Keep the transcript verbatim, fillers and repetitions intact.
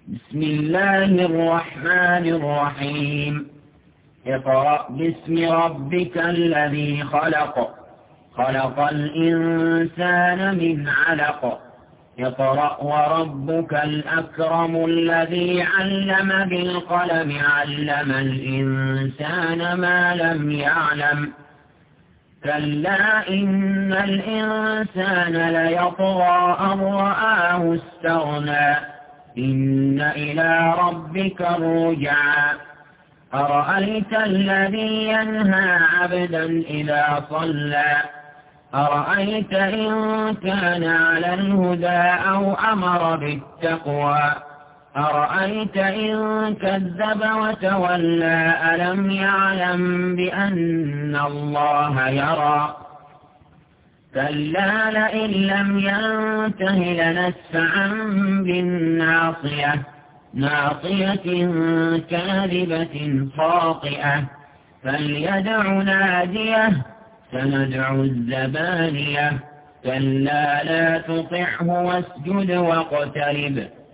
بسم الله الرحمن الرحيم اقرأ باسم ربك الذي خلق خلق الإنسان من علق اقرأ وربك الأكرم الذي علم بالقلم علم الإنسان ما لم يعلم كلا إن الإنسان ليطغى أن رآه استغنى إن إلى ربك الرجعى أرأيت الذي ينهى عبدا إذا صلى أرأيت إن كان على الهدى أو أمر بالتقوى أرأيت إن كذب وتولى ألم يعلم بأن الله يرى كلا لئن لم ينته لنسفعا بالناصية ناصية كاذبة خاطئة فليدع ناديه سندع الزبانية كلا لا تطعه واسجد واقترب